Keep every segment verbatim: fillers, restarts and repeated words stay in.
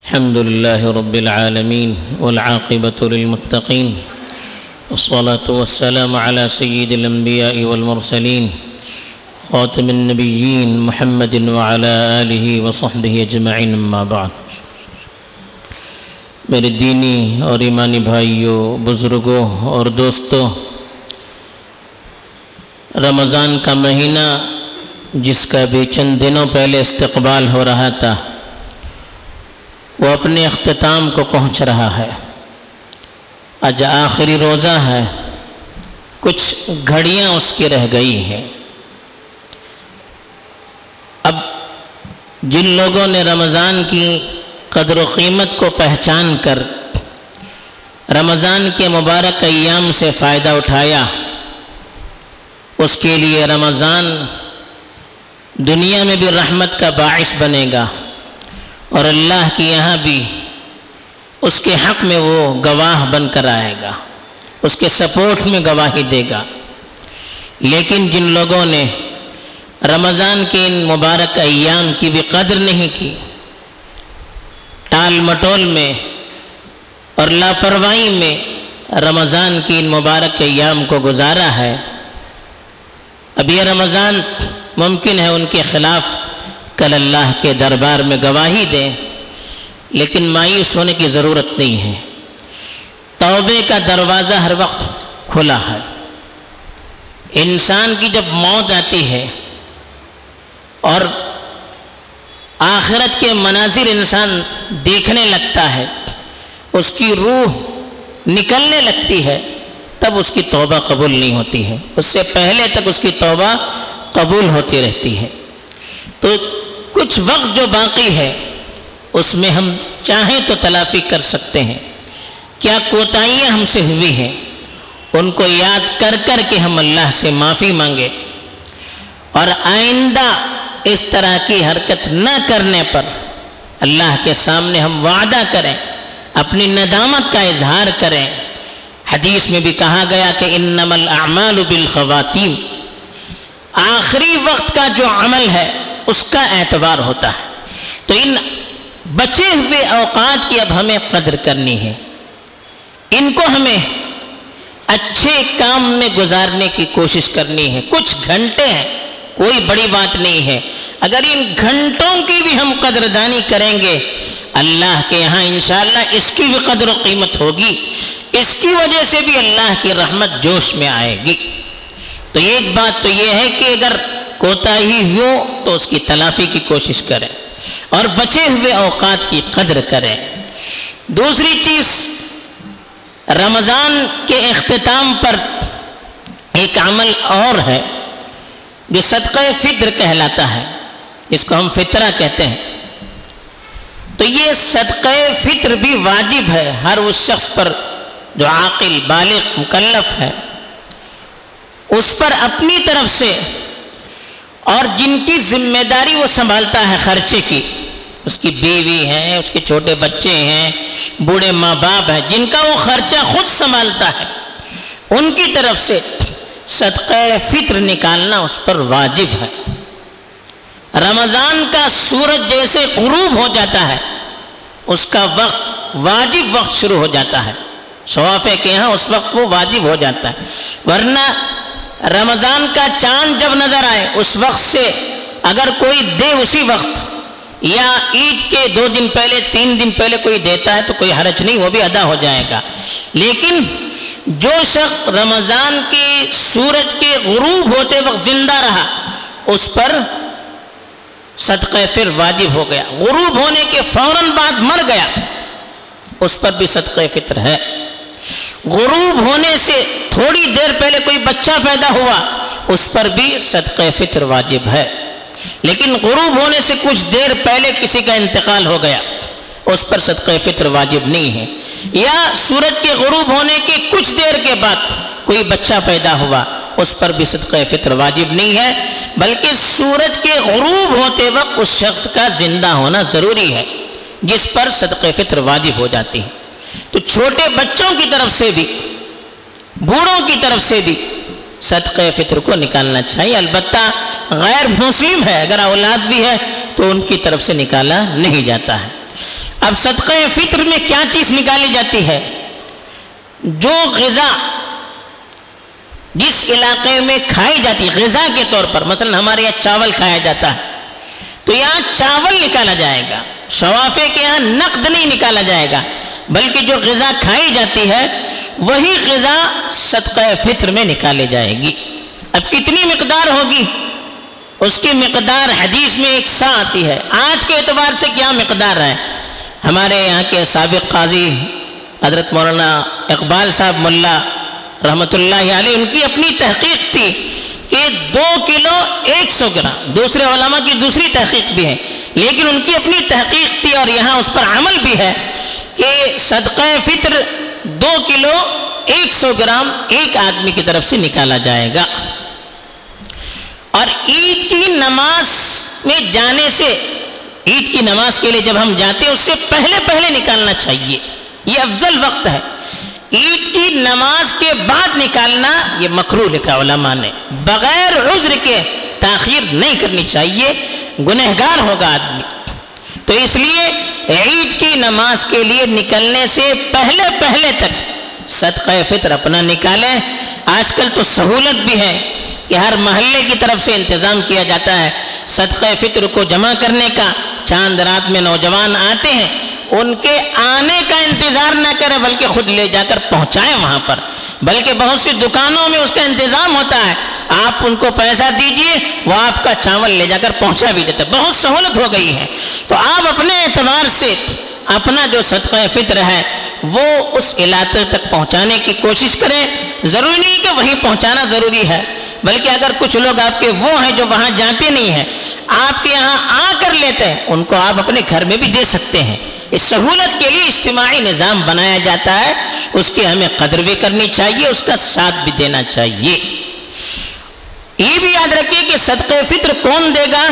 الحمد لله رب العالمين والعاقبة للمتقين والصلاة والسلام على سيد الأنبياء والمرسلين خاتم النبيين محمد وعلى آله وصحبه أجمعين اما بعد۔ میرے دینی اور ایمانی بھائیوں، بزرگوں اور دوستوں، رمضان کا مہینہ جس کا بھی چند دنوں پہلے استقبال ہو رہا تھا وہ اپنے اختتام کو پہنچ رہا ہے۔ آج آخری روزہ ہے، کچھ گھڑیاں اس کی رہ گئی ہیں۔ اب جن لوگوں نے رمضان کی قدر و قیمت کو پہچان کر رمضان کے مبارک ایام سے فائدہ اٹھایا، اس کے لیے رمضان دنیا میں بھی رحمت کا باعث بنے گا اور اللہ کے یہاں بھی اس کے حق میں وہ گواہ بن کر آئے گا، اس کے سپورٹ میں گواہی دے گا۔ لیکن جن لوگوں نے رمضان کے ان مبارک ایام کی بھی قدر نہیں کی، ٹال مٹول میں اور لاپرواہی میں رمضان کی ان مبارک ایام کو گزارا ہے، اب یہ رمضان ممکن ہے ان کے خلاف کل اللہ کے دربار میں گواہی دیں، لیکن مایوس ہونے کی ضرورت نہیں ہے۔ توبے کا دروازہ ہر وقت کھلا ہے۔ انسان کی جب موت آتی ہے اور آخرت کے مناظر انسان دیکھنے لگتا ہے، اس کی روح نکلنے لگتی ہے، تب اس کی توبہ قبول نہیں ہوتی ہے، اس سے پہلے تک اس کی توبہ قبول ہوتی رہتی ہے۔ تو کچھ وقت جو باقی ہے اس میں ہم چاہیں تو تلافی کر سکتے ہیں۔ کیا کوتاہیاں ہم سے ہوئی ہیں ان کو یاد کر کر کے ہم اللہ سے معافی مانگے اور آئندہ اس طرح کی حرکت نہ کرنے پر اللہ کے سامنے ہم وعدہ کریں، اپنی ندامت کا اظہار کریں۔ حدیث میں بھی کہا گیا کہ انما الاعمال بالخواتیم، آخری وقت کا جو عمل ہے اس کا اعتبار ہوتا ہے۔ تو ان بچے ہوئے اوقات کی اب ہمیں قدر کرنی ہے، ان کو ہمیں اچھے کام میں گزارنے کی کوشش کرنی ہے۔ کچھ گھنٹے ہیں، کوئی بڑی بات نہیں ہے، اگر ان گھنٹوں کی بھی ہم قدردانی کریں گے اللہ کے یہاں انشاءاللہ اس کی بھی قدر و قیمت ہوگی، اس کی وجہ سے بھی اللہ کی رحمت جوش میں آئے گی۔ تو ایک بات تو یہ ہے کہ اگر کوتاہی ہو تو اس کی تلافی کی کوشش کریں اور بچے ہوئے اوقات کی قدر کریں۔ دوسری چیز، رمضان کے اختتام پر ایک عمل اور ہے جو صدقہ فطر کہلاتا ہے، اس کو ہم فطرہ کہتے ہیں۔ تو یہ صدقہ فطر بھی واجب ہے ہر اس شخص پر جو عاقل بالغ مکلف ہے، اس پر اپنی طرف سے اور جن کی ذمہ داری وہ سنبھالتا ہے خرچے کی، اس کی بیوی ہیں، اس کے چھوٹے بچے ہیں، بوڑھے ماں باپ ہیں، جن کا وہ خرچہ خود سنبھالتا ہے، ان کی طرف سے صدقہ فطر نکالنا اس پر واجب ہے۔ رمضان کا سورج جیسے غروب ہو جاتا ہے اس کا وقت واجب وقت شروع ہو جاتا ہے، شوافے کے ہاں اس وقت وہ واجب ہو جاتا ہے، ورنہ رمضان کا چاند جب نظر آئے اس وقت سے اگر کوئی دے اسی وقت یا عید کے دو دن پہلے تین دن پہلے کوئی دیتا ہے تو کوئی حرج نہیں، وہ بھی ادا ہو جائے گا۔ لیکن جو شخص رمضان کی سورج کے غروب ہوتے وقت زندہ رہا اس پر صدقہ فطر واجب ہو گیا، غروب ہونے کے فوراً بعد مر گیا اس پر بھی صدقہ فطر ہے، غروب ہونے سے تھوڑی دیر پہلے کوئی بچہ پیدا ہوا اس پر بھی صدقہ فطر واجب ہے، لیکن غروب ہونے سے کچھ دیر پہلے کسی کا انتقال ہو گیا اس پر صدقہ فطر واجب نہیں ہے، یا سورج کے غروب ہونے کے کچھ دیر کے بعد کوئی بچہ پیدا ہوا اس پر بھی صدقہ فطر واجب نہیں ہے، بلکہ سورج کے غروب ہوتے وقت اس شخص کا زندہ ہونا ضروری ہے جس پر صدقہ فطر واجب ہو جاتی ہے۔ تو چھوٹے بچوں کی طرف سے بھی بوڑھوں کی طرف سے بھی صدقہ فطر کو نکالنا چاہیے، البتہ غیر مسلم ہے اگر اولاد بھی ہے تو ان کی طرف سے نکالا نہیں جاتا ہے۔ اب صدقہ فطر میں کیا چیز نکالی جاتی ہے؟ جو غذا جس علاقے میں کھائی جاتی ہے غذا کے طور پر، مثلا ہمارے یہاں چاول کھایا جاتا ہے تو یہاں چاول نکالا جائے گا، شوافے کے یہاں نقد نہیں نکالا جائے گا، بلکہ جو غذا کھائی جاتی ہے وہی غذا صدقہ فطر میں نکالے جائے گی۔ اب کتنی مقدار ہوگی؟ اس کی مقدار حدیث میں ایک سا آتی ہے۔ آج کے اعتبار سے کیا مقدار ہے؟ ہمارے یہاں کے سابق قاضی حضرت مولانا اقبال صاحب ملا رحمۃ اللہ علیہ، ان کی اپنی تحقیق تھی کہ دو کلو ایک سو گرام، دوسرے علماء کی دوسری تحقیق بھی ہے، لیکن ان کی اپنی تحقیق تھی اور یہاں اس پر عمل بھی ہے کہ صدقہ فطر دو کلو ایک سو گرام ایک آدمی کی طرف سے نکالا جائے گا۔ اور عید کی نماز میں جانے سے، عید کی نماز کے لیے جب ہم جاتے ہیں اس سے پہلے پہلے نکالنا چاہیے، یہ افضل وقت ہے۔ عید کی نماز کے بعد نکالنا یہ مکروہ لکھا علماء نے، بغیر عذر کے تاخیر نہیں کرنی چاہیے، گنہگار ہوگا آدمی۔ تو اس لیے عید کی نماز کے لیے نکلنے سے پہلے پہلے تک صدقہ فطر اپنا نکالیں۔ آج کل تو سہولت بھی ہے کہ ہر محلے کی طرف سے انتظام کیا جاتا ہے صدقہ فطر کو جمع کرنے کا۔ چاند رات میں نوجوان آتے ہیں، ان کے آنے کا انتظار نہ کریں بلکہ خود لے جا کر پہنچائیں وہاں پر، بلکہ بہت سی دکانوں میں اس کا انتظام ہوتا ہے، آپ ان کو پیسہ دیجئے وہ آپ کا چاول لے جا کر پہنچا بھی دیتے، بہت سہولت ہو گئی ہے۔ تو آپ اپنے اعتبار سے اپنا جو صدقہ فطر ہے وہ اس علاقے تک پہنچانے کی کوشش کریں۔ ضروری نہیں کہ وہیں پہنچانا ضروری ہے، بلکہ اگر کچھ لوگ آپ کے وہ ہیں جو وہاں جاتے نہیں ہیں، آپ کے یہاں آ کر لیتے ہیں، ان کو آپ اپنے گھر میں بھی دے سکتے ہیں۔ اس سہولت کے لیے اجتماعی نظام بنایا جاتا ہے، اس کی ہمیں قدر بھی کرنی چاہیے، اس کا ساتھ بھی دینا چاہیے۔ یہ بھی یاد رکھیے کہ صدقہ فطر کون دے گا؟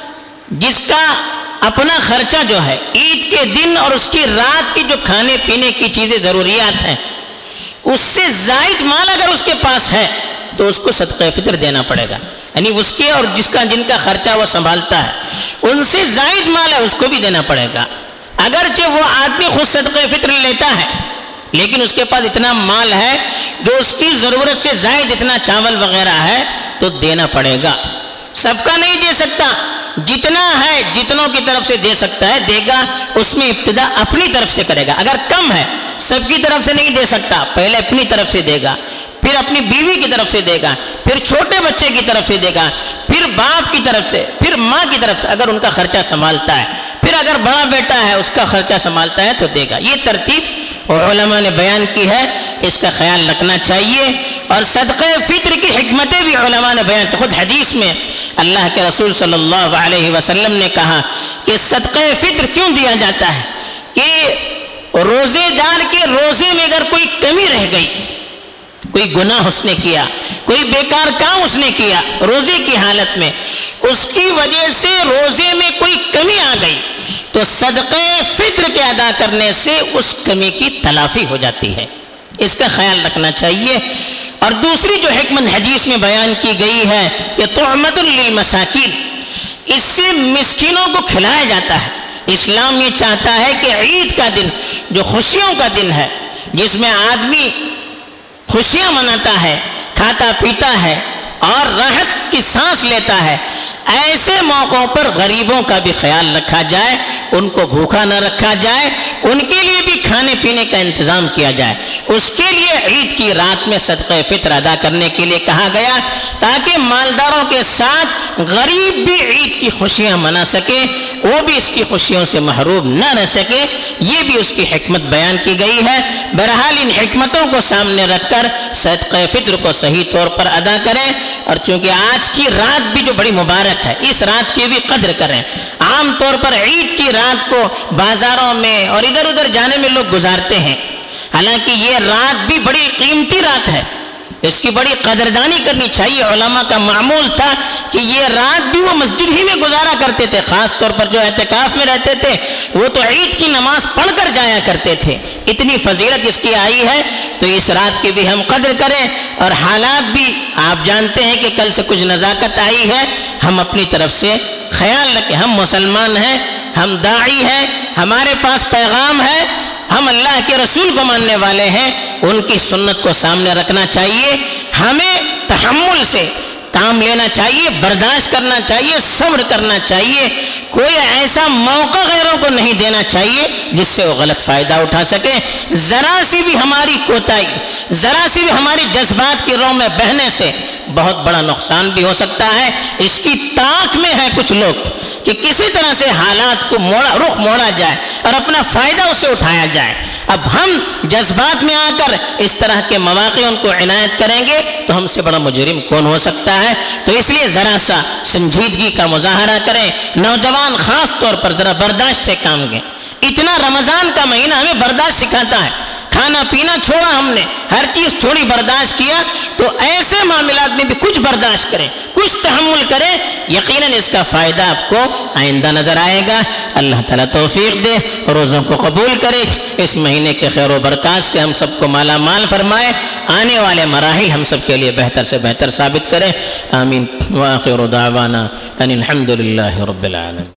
جس کا اپنا خرچہ جو ہے عید کے دن اور اس کی رات کی جو کھانے پینے کی چیزیں ضروریات ہیں، اس سے زائد مال اگر اس کے پاس ہے تو اس کو صدقہ فطر دینا پڑے گا، یعنی اس کے اور جس کا جن کا خرچہ وہ سنبھالتا ہے ان سے زائد مال ہے اس کو بھی دینا پڑے گا۔ اگرچہ وہ آدمی خود صدقہ فطر لیتا ہے لیکن اس کے پاس اتنا مال ہے جو اس کی ضرورت سے زائد اتنا چاول وغیرہ ہے تو دینا پڑے گا۔ سب کا نہیں دے سکتا، جتنا ہے جتنوں کی طرف سے دے سکتا ہے دے گا، اس میں ابتدا اپنی طرف سے کرے گا۔ اگر کم ہے سب کی طرف سے نہیں دے سکتا، پہلے اپنی طرف سے دے گا، پھر اپنی بیوی کی طرف سے دے گا، پھر چھوٹے بچے کی طرف سے دے گا، پھر باپ کی طرف سے، پھر ماں کی طرف سے اگر ان کا خرچہ سنبھالتا ہے، پھر اگر بڑا بیٹا ہے اس کا خرچہ سنبھالتا ہے تو دے گا۔ یہ ترتیب علماء نے بیان کی ہے، اس کا خیال رکھنا چاہیے۔ اور صدقہ فطر کی حکمتیں بھی علماء نے بیان کی۔ خود حدیث میں اللہ کے رسول صلی اللہ علیہ وسلم نے کہا کہ صدقہ فطر کیوں دیا جاتا ہے کہ روزے دار کے روزے میں اگر کوئی کمی رہ گئی، کوئی گناہ اس نے کیا، کوئی بیکار کام اس نے کیا روزے کی حالت میں، اس کی وجہ سے روزے میں کوئی کمی آ گئی تو صدقہ فطر کے ادا کرنے سے اس کمی کی تلافی ہو جاتی ہے۔ اس کا خیال رکھنا چاہیے۔ اور دوسری جو حکمت حدیث میں بیان کی گئی ہے کہ طعمۃ للمساکین، اس سے مسکینوں کو کھلایا جاتا ہے۔ اسلام یہ چاہتا ہے کہ عید کا دن جو خوشیوں کا دن ہے، جس میں آدمی خوشیاں مناتا ہے، کھاتا پیتا ہے اور راحت کی سانس لیتا ہے، ایسے موقعوں پر غریبوں کا بھی خیال رکھا جائے، ان کو بھوکا نہ رکھا جائے، ان کے لیے بھی کھانے پینے کا انتظام کیا جائے۔ اس کے لیے عید کی رات میں صدقہ فطر ادا کرنے کے لیے کہا گیا تاکہ مالداروں کے ساتھ غریب بھی عید کی خوشیاں منا سکے، وہ بھی اس کی خوشیوں سے محروم نہ رہ سکے۔ یہ بھی اس کی حکمت بیان کی گئی ہے۔ بہرحال ان حکمتوں کو سامنے رکھ کر صدقہ فطر کو صحیح طور پر ادا کریں، اور چونکہ آج کی رات بھی جو بڑی مبارک ہے، اس رات کی بھی قدر کریں۔ عام طور پر عید کی رات کو بازاروں میں اور ادھر ادھر جانے میں لوگ گزارتے ہیں، حالانکہ یہ رات بھی بڑی قیمتی رات ہے، اس کی بڑی قدردانی کرنی چاہیے۔ علماء کا معمول تھا کہ یہ رات بھی وہ مسجد ہی میں گزارا کرتے تھے، خاص طور پر جو اعتکاف میں رہتے تھے وہ تو عید کی نماز پڑھ کر جایا کرتے تھے۔ اتنی فضیلت اس کی آئی ہے تو اس رات کی بھی ہم قدر کریں، اور حالات بھی آپ جانتے ہیں کہ کل سے کچھ نزاکت آئی ہے، ہم اپنی طرف سے خیال رکھیں۔ ہم مسلمان ہیں، ہم داعی ہیں، ہمارے پاس پیغام ہے، ہم اللہ کے رسول کو ماننے والے ہیں، ان کی سنت کو سامنے رکھنا چاہیے، ہمیں تحمل سے کام لینا چاہیے، برداشت کرنا چاہیے، صبر کرنا چاہیے، کوئی ایسا موقع غیروں کو نہیں دینا چاہیے جس سے وہ غلط فائدہ اٹھا سکے۔ ذرا سی بھی ہماری کوتاہی، ذرا سی بھی ہماری جذبات کی رو میں بہنے سے بہت بڑا نقصان بھی ہو سکتا ہے۔ اس کی طاق میں ہے کچھ لوگ کہ کسی طرح سے حالات کو موڑا رخ موڑا جائے اور اپنا فائدہ اسے اٹھایا جائے۔ اب ہم جذبات میں آ کر اس طرح کے مواقع ان کو عنایت کریں گے تو ہم سے بڑا مجرم کون ہو سکتا ہے؟ تو اس لیے ذرا سا سنجیدگی کا مظاہرہ کریں، نوجوان خاص طور پر ذرا برداشت سے کام لیں۔ اتنا رمضان کا مہینہ ہمیں برداشت سکھاتا ہے، کھانا پینا چھوڑا ہم نے، ہر چیز چھوڑی، برداشت کیا، تو ایسے معاملات میں بھی کچھ برداشت کریں، کچھ تحمل کریں، یقیناً اس کا فائدہ آپ کو آئندہ نظر آئے گا۔ اللہ تعالیٰ توفیق دے، روزوں کو قبول کرے، اس مہینے کے خیر و برکات سے ہم سب کو مالا مال فرمائے، آنے والے مراحل ہم سب کے لیے بہتر سے بہتر ثابت کرے۔ آمین۔ وآخر دعوانا ان الحمد للہ رب العالمین۔